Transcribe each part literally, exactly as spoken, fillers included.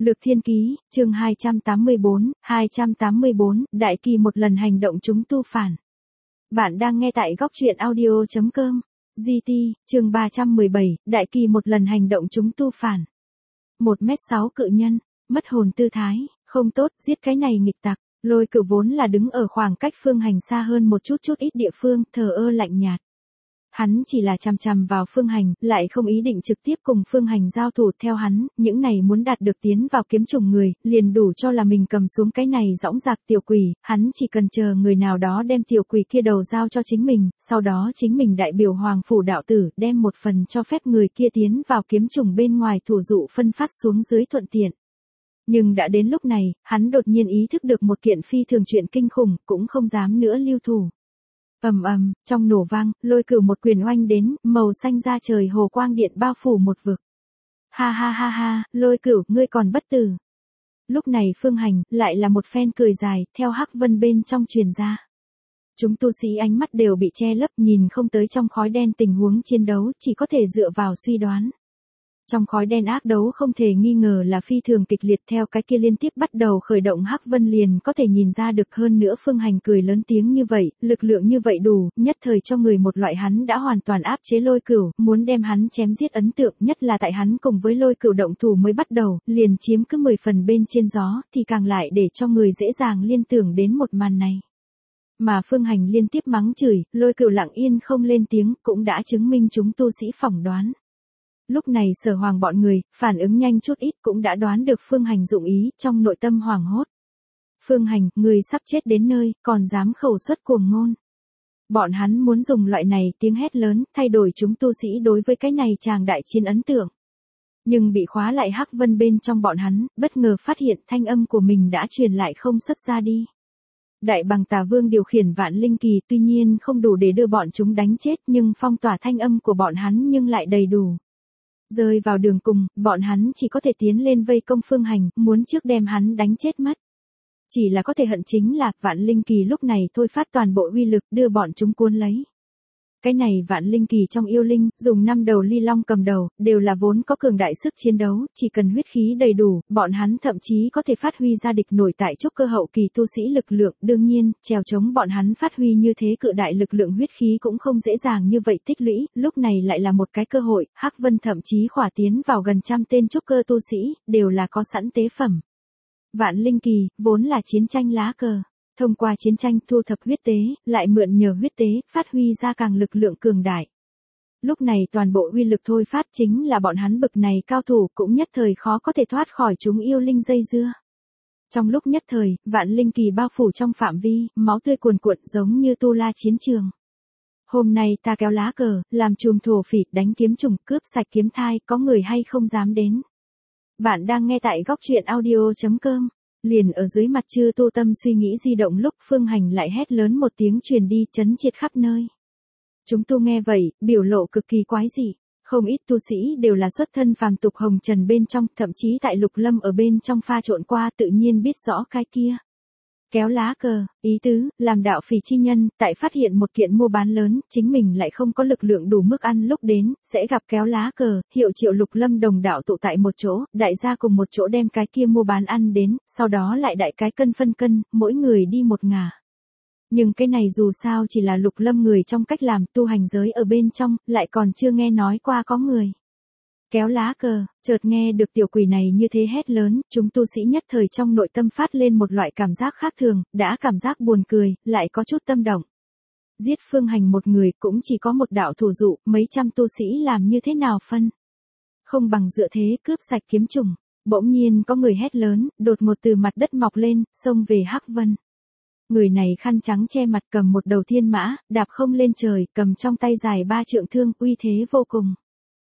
Lược Thiên Ký, chương hai trăm tám mươi bốn, hai trăm tám mươi bốn, Đại Kỳ một lần hành động chúng tu phản. Bạn đang nghe tại góc truyện audio chấm com. giê tê, chương ba trăm mười bảy, Đại Kỳ một lần hành động chúng tu phản. một mét sáu cự nhân, mất hồn tư thái, không tốt, giết cái này nghịch tặc. Lôi Cửu vốn là đứng ở khoảng cách Phương Hành xa hơn một chút chút ít địa phương, thờ ơ lạnh nhạt. Hắn chỉ là chằm chằm vào Phương Hành, lại không ý định trực tiếp cùng Phương Hành giao thủ. Theo hắn, những này muốn đạt được tiến vào kiếm trùng người, liền đủ cho là mình cầm xuống cái này dõng dạc tiểu quỷ, hắn chỉ cần chờ người nào đó đem tiểu quỷ kia đầu giao cho chính mình, sau đó chính mình đại biểu Hoàng Phủ đạo tử đem một phần cho phép người kia tiến vào kiếm trùng bên ngoài thủ dụ phân phát xuống dưới thuận tiện. Nhưng đã đến lúc này, hắn đột nhiên ý thức được một kiện phi thường chuyện kinh khủng, cũng không dám nữa lưu thủ. Ầm ầm, trong nổ vang, Lôi Cửu một quyền oanh đến, màu xanh da trời hồ quang điện bao phủ một vực. Ha ha ha ha, Lôi Cửu, ngươi còn bất tử. Lúc này Phương Hành, lại là một phen cười dài, theo hắc vân bên trong truyền ra. Chúng tu sĩ ánh mắt đều bị che lấp, nhìn không tới trong khói đen tình huống chiến đấu, chỉ có thể dựa vào suy đoán. Trong khói đen ác đấu không thể nghi ngờ là phi thường kịch liệt, theo cái kia liên tiếp bắt đầu khởi động hắc vân liền có thể nhìn ra được. Hơn nữa Phương Hành cười lớn tiếng như vậy, lực lượng như vậy đủ, nhất thời cho người một loại hắn đã hoàn toàn áp chế Lôi Cửu, muốn đem hắn chém giết ấn tượng, nhất là tại hắn cùng với Lôi Cửu động thủ mới bắt đầu, liền chiếm cứ mười phần bên trên gió, thì càng lại để cho người dễ dàng liên tưởng đến một màn này. Mà Phương Hành liên tiếp mắng chửi, Lôi Cửu lặng yên không lên tiếng, cũng đã chứng minh chúng tu sĩ phỏng đoán. Lúc này Sở Hoàng bọn người, phản ứng nhanh chút ít cũng đã đoán được Phương Hành dụng ý, trong nội tâm hoảng hốt. Phương Hành, người sắp chết đến nơi, còn dám khẩu xuất cuồng ngôn. Bọn hắn muốn dùng loại này tiếng hét lớn, thay đổi chúng tu sĩ đối với cái này chàng đại chiến ấn tượng. Nhưng bị khóa lại hắc vân bên trong bọn hắn, bất ngờ phát hiện thanh âm của mình đã truyền lại không xuất ra đi. Đại Bằng Tà Vương điều khiển Vạn Linh Kỳ tuy nhiên không đủ để đưa bọn chúng đánh chết, nhưng phong tỏa thanh âm của bọn hắn nhưng lại đầy đủ. Rơi vào đường cùng, bọn hắn chỉ có thể tiến lên vây công Phương Hành, muốn trước đem hắn đánh chết mất. Chỉ là có thể hận chính là, Vạn Linh Kỳ lúc này thôi phát toàn bộ uy lực đưa bọn chúng cuốn lấy. Cái này Vạn Linh Kỳ trong yêu linh, dùng năm đầu ly long cầm đầu, đều là vốn có cường đại sức chiến đấu, chỉ cần huyết khí đầy đủ, bọn hắn thậm chí có thể phát huy ra địch nổi tại trúc cơ hậu kỳ tu sĩ lực lượng. Đương nhiên, trèo chống bọn hắn phát huy như thế cự đại lực lượng huyết khí cũng không dễ dàng như vậy tích lũy, lúc này lại là một cái cơ hội. Hắc Vân thậm chí khỏa tiến vào gần trăm tên trúc cơ tu sĩ, đều là có sẵn tế phẩm. Vạn Linh Kỳ, vốn là chiến tranh lá cờ. Thông qua chiến tranh thu thập huyết tế, lại mượn nhờ huyết tế, phát huy ra càng lực lượng cường đại. Lúc này toàn bộ uy lực thôi phát chính là bọn hắn bực này cao thủ cũng nhất thời khó có thể thoát khỏi chúng yêu linh dây dưa. Trong lúc nhất thời, Vạn Linh Kỳ bao phủ trong phạm vi, máu tươi cuồn cuộn giống như tu la chiến trường. Hôm nay ta kéo lá cờ, làm chùm thổ phỉ, đánh kiếm trùng, cướp sạch kiếm thai, có người hay không dám đến. Bạn đang nghe tại góc truyện audio chấm com. Liền ở dưới mặt chư tu tâm suy nghĩ di động lúc Phương Hành lại hét lớn một tiếng truyền đi, chấn triệt khắp nơi. Chúng tu nghe vậy, biểu lộ cực kỳ quái dị. Không ít tu sĩ đều là xuất thân phàm tục hồng trần bên trong, thậm chí tại lục lâm ở bên trong pha trộn qua, tự nhiên biết rõ cái kia. Kéo lá cờ, ý tứ, làm đạo phỉ chi nhân, tại phát hiện một kiện mua bán lớn, chính mình lại không có lực lượng đủ mức ăn lúc đến, sẽ gặp kéo lá cờ, hiệu triệu lục lâm đồng đạo tụ tại một chỗ, đại gia cùng một chỗ đem cái kia mua bán ăn đến, sau đó lại đại cái cân phân cân, mỗi người đi một ngả. Nhưng cái này dù sao chỉ là lục lâm người trong cách làm, tu hành giới ở bên trong, lại còn chưa nghe nói qua có người. Kéo lá cờ, chợt nghe được tiểu quỷ này như thế hét lớn, chúng tu sĩ nhất thời trong nội tâm phát lên một loại cảm giác khác thường, đã cảm giác buồn cười, lại có chút tâm động. Giết Phương Hành một người cũng chỉ có một đạo thủ dụ, mấy trăm tu sĩ làm như thế nào phân. Không bằng dựa thế cướp sạch kiếm trùng. Bỗng nhiên có người hét lớn, đột ngột từ mặt đất mọc lên, xông về hắc vân. Người này khăn trắng che mặt, cầm một đầu thiên mã, đạp không lên trời, cầm trong tay dài ba trượng thương, uy thế vô cùng.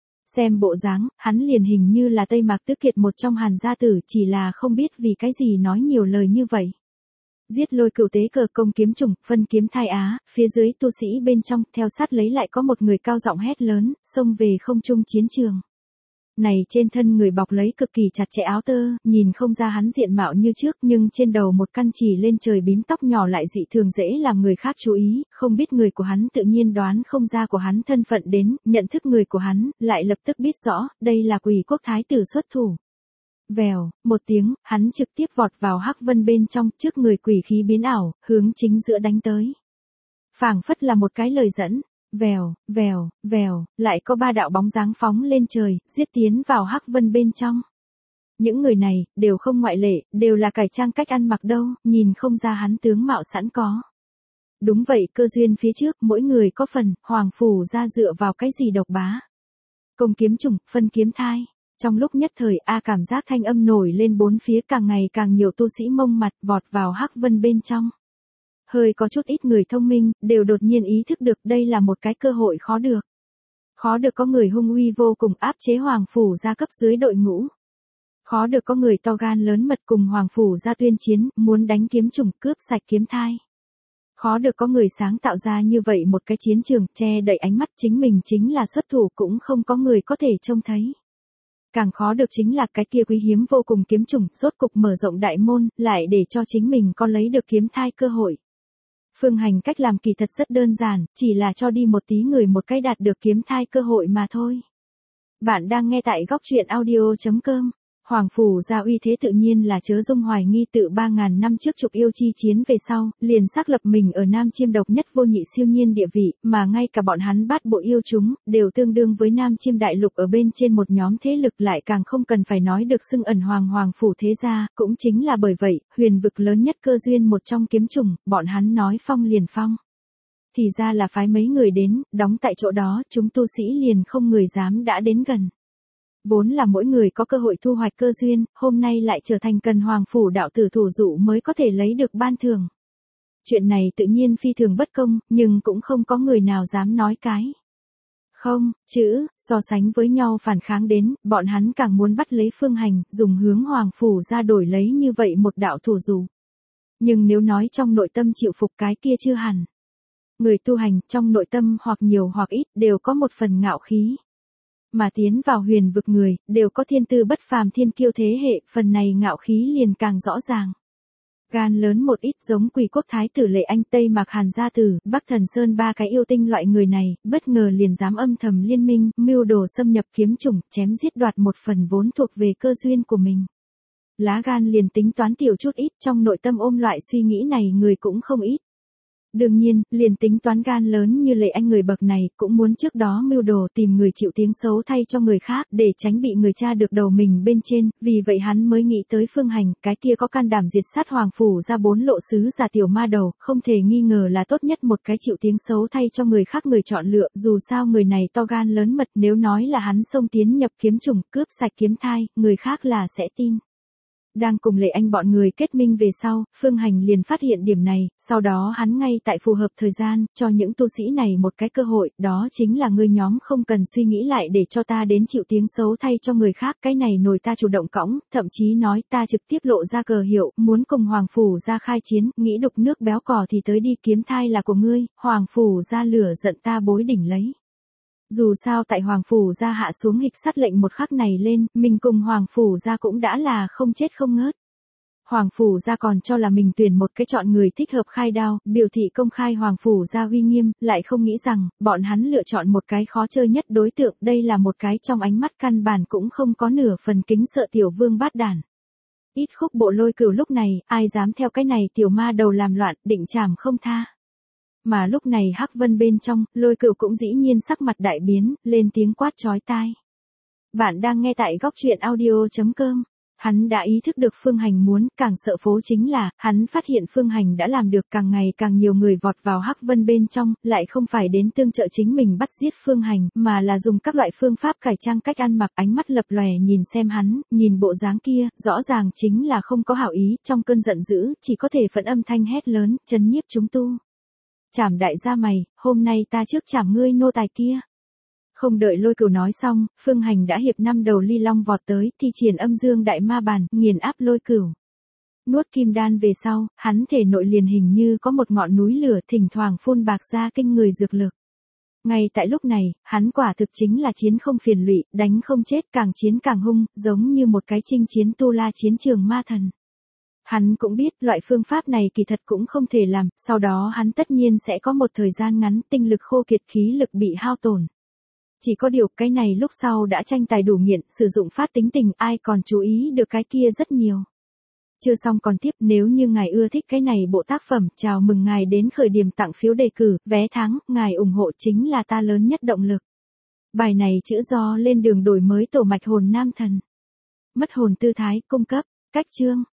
Xem bộ dáng, hắn liền hình như là Tây Mạc Tứ Kiệt một trong Hàn gia tử, chỉ là không biết vì cái gì nói nhiều lời như vậy. Giết Lôi Cửu tế cờ công kiếm trùng, phân kiếm thai á, phía dưới tu sĩ bên trong, theo sát lấy lại có một người cao giọng hét lớn, xông về không trung chiến trường. Này trên thân người bọc lấy cực kỳ chặt chẽ áo tơ, nhìn không ra hắn diện mạo như trước, nhưng trên đầu một căn chỉ lên trời bím tóc nhỏ lại dị thường dễ làm người khác chú ý, không biết người của hắn tự nhiên đoán không ra của hắn thân phận đến, nhận thức người của hắn, lại lập tức biết rõ, đây là Quỷ Quốc thái tử xuất thủ. Vèo, một tiếng, hắn trực tiếp vọt vào hắc vân bên trong, trước người quỷ khí biến ảo, hướng chính giữa đánh tới. Phảng phất là một cái lời dẫn. Vèo, vèo, vèo, lại có ba đạo bóng dáng phóng lên trời, giết tiến vào hắc vân bên trong. Những người này, đều không ngoại lệ, đều là cải trang cách ăn mặc đâu, nhìn không ra hắn tướng mạo sẵn có. Đúng vậy, cơ duyên phía trước, mỗi người có phần, hoàng phủ ra dựa vào cái gì độc bá. Công kiếm trùng, phân kiếm thai. Trong lúc nhất thời, A cảm giác thanh âm nổi lên bốn phía, càng ngày càng nhiều tu sĩ mông mặt vọt vào hắc vân bên trong. Hơi có chút ít người thông minh, đều đột nhiên ý thức được đây là một cái cơ hội khó được. Khó được có người hung uy vô cùng áp chế hoàng phủ ra cấp dưới đội ngũ. Khó được có người to gan lớn mật cùng hoàng phủ ra tuyên chiến, muốn đánh kiếm trùng cướp sạch kiếm thai. Khó được có người sáng tạo ra như vậy một cái chiến trường, che đậy ánh mắt chính mình chính là xuất thủ cũng không có người có thể trông thấy. Càng khó được chính là cái kia quý hiếm vô cùng kiếm trùng, rốt cục mở rộng đại môn, lại để cho chính mình có lấy được kiếm thai cơ hội. Phương Hành cách làm kỳ thật rất đơn giản, chỉ là cho đi một tí người một cái đạt được kiếm thai cơ hội mà thôi. Bạn đang nghe tại góc truyện audio chấm com. Hoàng phủ gia uy thế tự nhiên là chớ dung hoài nghi, tự ba ngàn năm trước trục yêu chi chiến về sau, liền xác lập mình ở Nam Chiêm độc nhất vô nhị siêu nhiên địa vị, mà ngay cả bọn hắn bát bộ yêu chúng, đều tương đương với Nam Chiêm đại lục ở bên trên một nhóm thế lực, lại càng không cần phải nói được xưng ẩn hoàng hoàng phủ thế gia, cũng chính là bởi vậy, huyền vực lớn nhất cơ duyên một trong kiếm trùng, bọn hắn nói phong liền phong. Thì ra là phái mấy người đến, đóng tại chỗ đó, chúng tu sĩ liền không người dám đã đến gần. Vốn là mỗi người có cơ hội thu hoạch cơ duyên, hôm nay lại trở thành cần hoàng phủ đạo tử thủ dụ mới có thể lấy được ban thưởng. Chuyện này tự nhiên phi thường bất công, nhưng cũng không có người nào dám nói cái. Không, chữ, so sánh với nhau phản kháng đến, bọn hắn càng muốn bắt lấy Phương Hành, dùng hướng hoàng phủ ra đổi lấy như vậy một đạo thủ dụ. Nhưng nếu nói trong nội tâm chịu phục cái kia chưa hẳn. Người tu hành trong nội tâm hoặc nhiều hoặc ít đều có một phần ngạo khí. Mà tiến vào huyền vực người, đều có thiên tư bất phàm thiên kiêu thế hệ, phần này ngạo khí liền càng rõ ràng. Gan lớn một ít giống Quỳ Quốc Thái tử Lệ Anh, Tây Mạc Hàn Gia Tử, Bắc Thần Sơn ba cái yêu tinh loại người này, bất ngờ liền dám âm thầm liên minh, mưu đồ xâm nhập kiếm chủng, chém giết đoạt một phần vốn thuộc về cơ duyên của mình. Lá gan liền tính toán tiểu chút ít, trong nội tâm ôm loại suy nghĩ này người cũng không ít. Đương nhiên, liền tính toán gan lớn như Lệ Anh người bậc này, cũng muốn trước đó mưu đồ tìm người chịu tiếng xấu thay cho người khác, để tránh bị người cha được đầu mình bên trên, vì vậy hắn mới nghĩ tới Phương Hành, cái kia có can đảm diệt sát hoàng phủ ra bốn lộ sứ giả tiểu ma đầu, không thể nghi ngờ là tốt nhất một cái chịu tiếng xấu thay cho người khác người chọn lựa, dù sao người này to gan lớn mật, nếu nói là hắn xông tiến nhập kiếm trùng, cướp sạch kiếm thai, người khác là sẽ tin. Đang cùng Lệ Anh bọn người kết minh về sau, Phương Hành liền phát hiện điểm này, sau đó hắn ngay tại phù hợp thời gian, cho những tu sĩ này một cái cơ hội, đó chính là ngươi nhóm không cần suy nghĩ lại để cho ta đến chịu tiếng xấu thay cho người khác, cái này nổi ta chủ động cõng, thậm chí nói ta trực tiếp lộ ra cờ hiệu, muốn cùng Hoàng Phủ ra khai chiến, nghĩ đục nước béo cò thì tới đi, kiếm thai là của ngươi, Hoàng Phủ ra lửa giận ta bối đỉnh lấy. Dù sao tại Hoàng Phủ gia hạ xuống hịch sát lệnh một khắc này lên, mình cùng Hoàng Phủ gia cũng đã là không chết không ngớt. Hoàng Phủ gia còn cho là mình tuyển một cái chọn người thích hợp khai đao, biểu thị công khai Hoàng Phủ gia uy nghiêm, lại không nghĩ rằng, bọn hắn lựa chọn một cái khó chơi nhất đối tượng, đây là một cái trong ánh mắt căn bản cũng không có nửa phần kính sợ tiểu vương bát đản. Ít khúc bộ Lôi Cửu lúc này, ai dám theo cái này tiểu ma đầu làm loạn, định trảm không tha. Mà lúc này hắc vân bên trong, Lôi Cửu cũng dĩ nhiên sắc mặt đại biến, lên tiếng quát chói tai. Bạn đang nghe tại góc truyện audio chấm com. Hắn đã ý thức được Phương Hành muốn, càng sợ phố chính là, hắn phát hiện Phương Hành đã làm được, càng ngày càng nhiều người vọt vào hắc vân bên trong, lại không phải đến tương trợ chính mình bắt giết Phương Hành, mà là dùng các loại phương pháp cải trang cách ăn mặc, ánh mắt lập lòe nhìn xem hắn, nhìn bộ dáng kia, rõ ràng chính là không có hảo ý, trong cơn giận dữ, chỉ có thể phẫn âm thanh hét lớn, trấn nhiếp chúng tu. Chảm đại gia mày, hôm nay ta trước chảm ngươi nô tài kia. Không đợi Lôi Cửu nói xong, Phương Hành đã hiệp năm đầu ly long vọt tới, thi triển âm dương đại ma bàn, nghiền áp Lôi Cửu. Nuốt kim đan về sau, hắn thể nội liền hình như có một ngọn núi lửa, thỉnh thoảng phun bạc ra kinh người dược lực. Ngay tại lúc này, hắn quả thực chính là chiến không phiền lụy, đánh không chết, càng chiến càng hung, giống như một cái chinh chiến tu la chiến trường ma thần. Hắn cũng biết loại phương pháp này kỳ thật cũng không thể làm, sau đó hắn tất nhiên sẽ có một thời gian ngắn tinh lực khô kiệt, khí lực bị hao tổn. Chỉ có điều cái này lúc sau đã tranh tài đủ nghiện, sử dụng phát tính tình, ai còn chú ý được cái kia rất nhiều. Chưa xong còn tiếp, nếu như ngài ưa thích cái này bộ tác phẩm, chào mừng ngài đến khởi điểm tặng phiếu đề cử, vé tháng, ngài ủng hộ chính là ta lớn nhất động lực. Bài này chữ do lên đường đổi mới tổ mạch hồn nam thần. Mất hồn tư thái, cung cấp, cách chương.